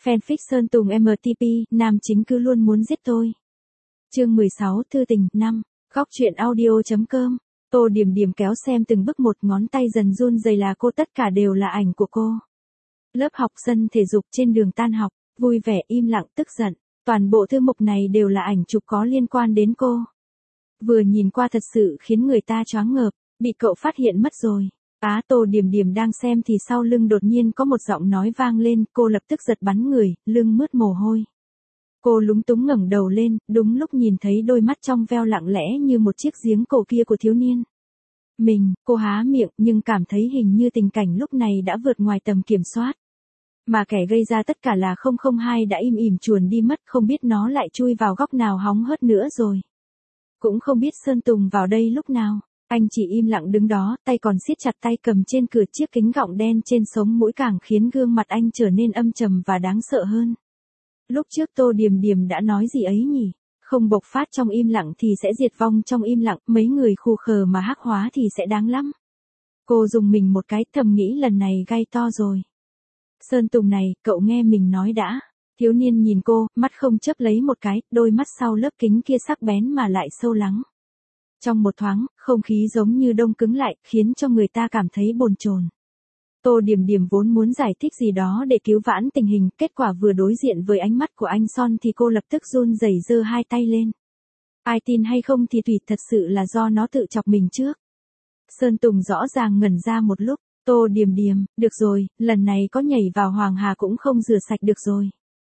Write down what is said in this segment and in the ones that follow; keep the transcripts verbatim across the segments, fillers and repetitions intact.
Fanfic Sơn Tùng em tê pê, nam chính cứ luôn muốn giết tôi. Chương mười sáu, Thư tình, năm. Góc truyện audio chấm com. Tô Điểm Điểm kéo xem từng bước một, ngón tay dần run rẩy là cô, tất cả đều là ảnh của cô. Lớp học sân thể dục, trên đường tan học, vui vẻ, im lặng, tức giận. Toàn bộ thư mục này đều là ảnh chụp có liên quan đến cô. Vừa nhìn qua thật sự khiến người ta choáng ngợp, bị cậu phát hiện mất rồi. Á, Tô Điểm Điểm đang xem thì sau lưng đột nhiên có một giọng nói vang lên, cô lập tức giật bắn người, lưng mướt mồ hôi. Cô lúng túng ngẩng đầu lên, đúng lúc nhìn thấy đôi mắt trong veo lặng lẽ như một chiếc giếng cổ kia của thiếu niên. Mình, cô há miệng nhưng cảm thấy hình như tình cảnh lúc này đã vượt ngoài tầm kiểm soát. Mà kẻ gây ra tất cả là không không hai đã im ỉm chuồn đi mất, không biết nó lại chui vào góc nào hóng hớt nữa rồi. Cũng không biết Sơn Tùng vào đây lúc nào. Anh chỉ im lặng đứng đó, tay còn siết chặt tay cầm trên cửa, chiếc kính gọng đen trên sống mũi càng khiến gương mặt anh trở nên âm trầm và đáng sợ hơn. Lúc trước Tô Điểm Điểm đã nói gì ấy nhỉ? Không bộc phát trong im lặng thì sẽ diệt vong trong im lặng, mấy người khù khờ mà hắc hóa thì sẽ đáng lắm. Cô dùng mình một cái, thầm nghĩ lần này gai to rồi. Sơn Tùng này, cậu nghe mình nói đã. Thiếu niên nhìn cô, mắt không chớp lấy một cái, đôi mắt sau lớp kính kia sắc bén mà lại sâu lắng. Trong một thoáng, không khí giống như đông cứng lại, khiến cho người ta cảm thấy bồn chồn. Tô Điểm Điểm vốn muốn giải thích gì đó để cứu vãn tình hình, kết quả vừa đối diện với ánh mắt của anh Son thì cô lập tức run rẩy giơ hai tay lên. Ai tin hay không thì tùy, thật sự là do nó tự chọc mình trước. Sơn Tùng rõ ràng ngẩn ra một lúc, Tô Điểm Điểm, được rồi, lần này có nhảy vào Hoàng Hà cũng không rửa sạch được rồi.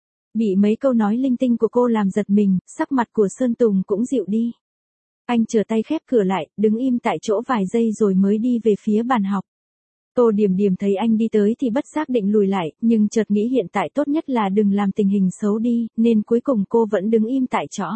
Bị mấy câu nói linh tinh của cô làm giật mình, sắc mặt của Sơn Tùng cũng dịu đi. Anh trở tay khép cửa lại, đứng im tại chỗ vài giây rồi mới đi về phía bàn học. Tô Điểm Điểm thấy anh đi tới thì bất giác định lùi lại, nhưng chợt nghĩ hiện tại tốt nhất là đừng làm tình hình xấu đi, nên cuối cùng cô vẫn đứng im tại chỗ.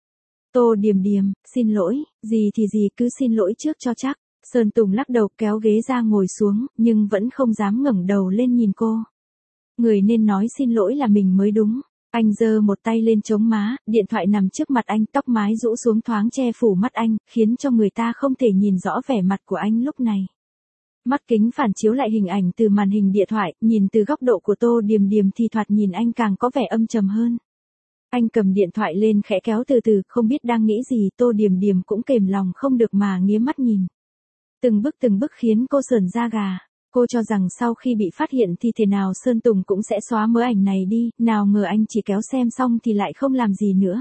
Tô Điểm Điểm, xin lỗi, gì thì gì cứ xin lỗi trước cho chắc. Sơn Tùng lắc đầu kéo ghế ra ngồi xuống, nhưng vẫn không dám ngẩng đầu lên nhìn cô. Người nên nói xin lỗi là mình mới đúng. Anh giơ một tay lên chống má, điện thoại nằm trước mặt anh, tóc mái rũ xuống thoáng che phủ mắt anh, khiến cho người ta không thể nhìn rõ vẻ mặt của anh lúc này. Mắt kính phản chiếu lại hình ảnh từ màn hình điện thoại, nhìn từ góc độ của Tô Điểm Điểm thì thoạt nhìn anh càng có vẻ âm trầm hơn. Anh cầm điện thoại lên khẽ kéo từ từ, không biết đang nghĩ gì, Tô Điểm Điểm cũng kềm lòng không được mà nghía mắt nhìn. Từng bước từng bước khiến cô sởn da gà. Cô cho rằng sau khi bị phát hiện thì thế nào Sơn Tùng cũng sẽ xóa mớ ảnh này đi, nào ngờ anh chỉ kéo xem xong thì lại không làm gì nữa.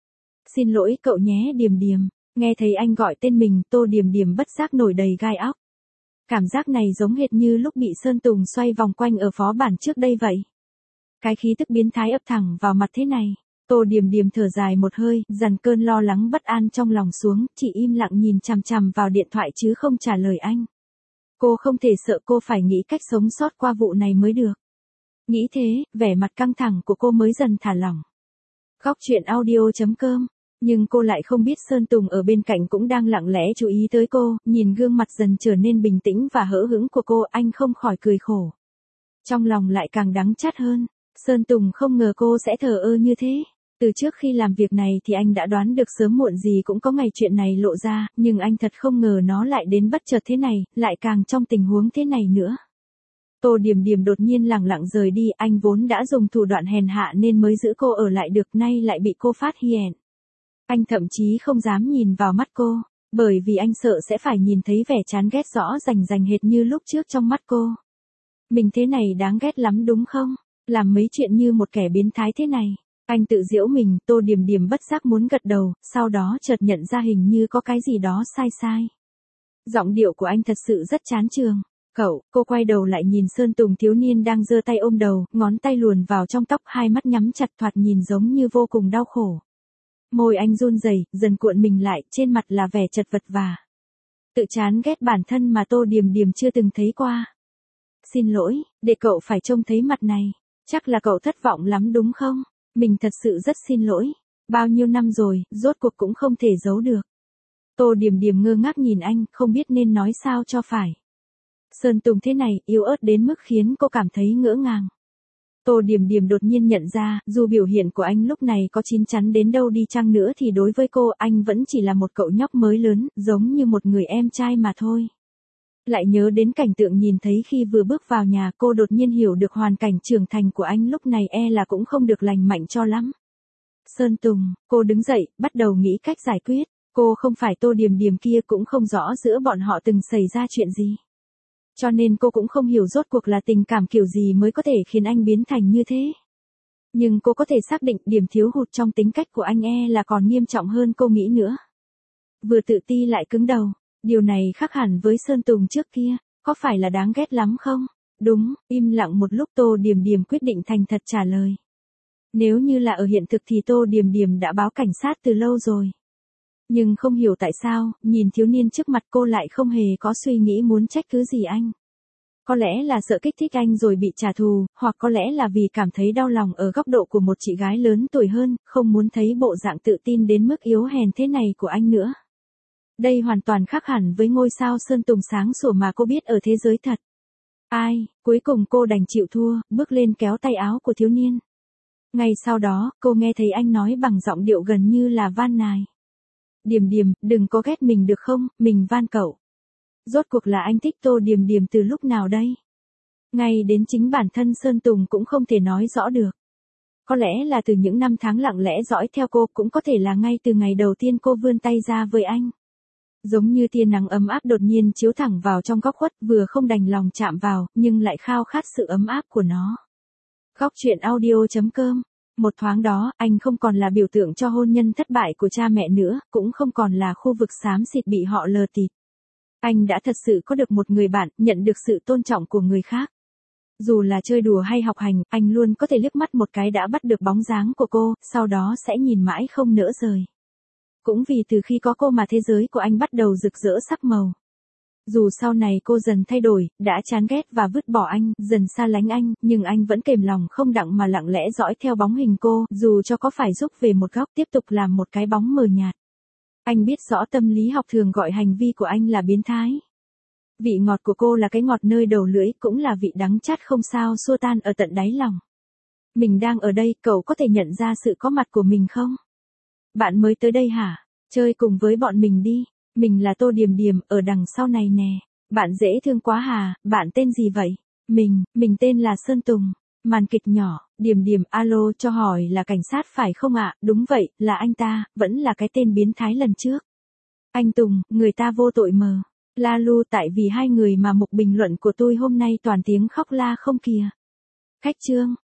Xin lỗi cậu nhé Điểm Điểm. Nghe thấy anh gọi tên mình, Tô Điểm Điểm bất giác nổi đầy gai óc. Cảm giác này giống hệt như lúc bị Sơn Tùng xoay vòng quanh ở phó bản trước đây vậy. Cái khí tức biến thái ập thẳng vào mặt thế này. Tô Điểm Điểm thở dài một hơi, dằn cơn lo lắng bất an trong lòng xuống, chỉ im lặng nhìn chằm chằm vào điện thoại chứ không trả lời anh. Cô không thể sợ, cô phải nghĩ cách sống sót qua vụ này mới được. Nghĩ thế, vẻ mặt căng thẳng của cô mới dần thả lỏng. Góc truyện audio chấm com. Nhưng cô lại không biết Sơn Tùng ở bên cạnh cũng đang lặng lẽ chú ý tới cô, nhìn gương mặt dần trở nên bình tĩnh và hỡ hững của cô, anh không khỏi cười khổ. Trong lòng lại càng đắng chát hơn, Sơn Tùng không ngờ cô sẽ thờ ơ như thế. Từ trước khi làm việc này thì anh đã đoán được sớm muộn gì cũng có ngày chuyện này lộ ra, nhưng anh thật không ngờ nó lại đến bất chợt thế này, lại càng trong tình huống thế này nữa. Tô Điểm Điểm đột nhiên lẳng lặng rời đi, anh vốn đã dùng thủ đoạn hèn hạ nên mới giữ cô ở lại được, nay lại bị cô phát hiện. Anh thậm chí không dám nhìn vào mắt cô, bởi vì anh sợ sẽ phải nhìn thấy vẻ chán ghét rõ rành rành hệt như lúc trước trong mắt cô. Mình thế này đáng ghét lắm đúng không? Làm mấy chuyện như một kẻ biến thái thế này. Anh tự giễu mình, Tô Điểm Điểm bất giác muốn gật đầu, sau đó chợt nhận ra hình như có cái gì đó sai sai. Giọng điệu của anh thật sự rất chán chường. Cậu, cô quay đầu lại nhìn Sơn Tùng, thiếu niên đang giơ tay ôm đầu, ngón tay luồn vào trong tóc, hai mắt nhắm chặt, thoạt nhìn giống như vô cùng đau khổ. Môi anh run rẩy, dần cuộn mình lại, trên mặt là vẻ chật vật và tự chán ghét bản thân mà Tô Điểm Điểm chưa từng thấy qua. Xin lỗi, để cậu phải trông thấy mặt này. Chắc là cậu thất vọng lắm đúng không? Mình thật sự rất xin lỗi. Bao nhiêu năm rồi, rốt cuộc cũng không thể giấu được. Tô Điểm Điểm ngơ ngác nhìn anh, không biết nên nói sao cho phải. Sơn Tùng thế này, yếu ớt đến mức khiến cô cảm thấy ngỡ ngàng. Tô Điểm Điểm đột nhiên nhận ra, dù biểu hiện của anh lúc này có chín chắn đến đâu đi chăng nữa thì đối với cô, anh vẫn chỉ là một cậu nhóc mới lớn, giống như một người em trai mà thôi. Lại nhớ đến cảnh tượng nhìn thấy khi vừa bước vào nhà, cô đột nhiên hiểu được hoàn cảnh trưởng thành của anh lúc này e là cũng không được lành mạnh cho lắm. Sơn Tùng, cô đứng dậy, bắt đầu nghĩ cách giải quyết. Cô không phải Tô Điềm Điềm kia, cũng không rõ giữa bọn họ từng xảy ra chuyện gì. Cho nên cô cũng không hiểu rốt cuộc là tình cảm kiểu gì mới có thể khiến anh biến thành như thế. Nhưng cô có thể xác định điểm thiếu hụt trong tính cách của anh e là còn nghiêm trọng hơn cô nghĩ nữa. Vừa tự ti lại cứng đầu, điều này khác hẳn với Sơn Tùng trước kia, có phải là đáng ghét lắm không? Đúng, im lặng một lúc Tô Điềm Điềm quyết định thành thật trả lời. Nếu như là ở hiện thực thì Tô Điềm Điềm đã báo cảnh sát từ lâu rồi. Nhưng không hiểu tại sao, nhìn thiếu niên trước mặt cô lại không hề có suy nghĩ muốn trách cứ gì anh. Có lẽ là sợ kích thích anh rồi bị trả thù, hoặc có lẽ là vì cảm thấy đau lòng ở góc độ của một chị gái lớn tuổi hơn, không muốn thấy bộ dạng tự tin đến mức yếu hèn thế này của anh nữa. Đây hoàn toàn khác hẳn với ngôi sao Sơn Tùng sáng sủa mà cô biết ở thế giới thật. Ai, cuối cùng cô đành chịu thua, bước lên kéo tay áo của thiếu niên. Ngay sau đó, cô nghe thấy anh nói bằng giọng điệu gần như là van nài. Điềm Điềm, đừng có ghét mình được không, mình van cậu. Rốt cuộc là anh thích Tô Điềm Điềm từ lúc nào đây? Ngay đến chính bản thân Sơn Tùng cũng không thể nói rõ được. Có lẽ là từ những năm tháng lặng lẽ dõi theo cô, cũng có thể là ngay từ ngày đầu tiên cô vươn tay ra với anh. Giống như tia nắng ấm áp đột nhiên chiếu thẳng vào trong góc khuất, vừa không đành lòng chạm vào, nhưng lại khao khát sự ấm áp của nó. Góc truyện audio chấm com. Một thoáng đó, anh không còn là biểu tượng cho hôn nhân thất bại của cha mẹ nữa, cũng không còn là khu vực xám xịt bị họ lờ tịt. Anh đã thật sự có được một người bạn, nhận được sự tôn trọng của người khác. Dù là chơi đùa hay học hành, anh luôn có thể liếc mắt một cái đã bắt được bóng dáng của cô, sau đó sẽ nhìn mãi không nỡ rời. Cũng vì từ khi có cô mà thế giới của anh bắt đầu rực rỡ sắc màu. Dù sau này cô dần thay đổi, đã chán ghét và vứt bỏ anh, dần xa lánh anh, nhưng anh vẫn kềm lòng không đặng mà lặng lẽ dõi theo bóng hình cô, dù cho có phải rúc về một góc tiếp tục làm một cái bóng mờ nhạt. Anh biết rõ tâm lý học thường gọi hành vi của anh là biến thái. Vị ngọt của cô là cái ngọt nơi đầu lưỡi, cũng là vị đắng chát không sao xua tan ở tận đáy lòng. Mình đang ở đây, cậu có thể nhận ra sự có mặt của mình không? Bạn mới tới đây hả? Chơi cùng với bọn mình đi. Mình là Tô Điềm Điềm, ở đằng sau này nè. Bạn dễ thương quá hà, bạn tên gì vậy? Mình, mình tên là Sơn Tùng. Màn kịch nhỏ, Điềm Điềm, alo, cho hỏi là cảnh sát phải không ạ? Đúng vậy, là anh ta, vẫn là cái tên biến thái lần trước. Anh Tùng, người ta vô tội mờ. La lu, tại vì hai người mà mục bình luận của tôi hôm nay toàn tiếng khóc la không kìa. Khách trương.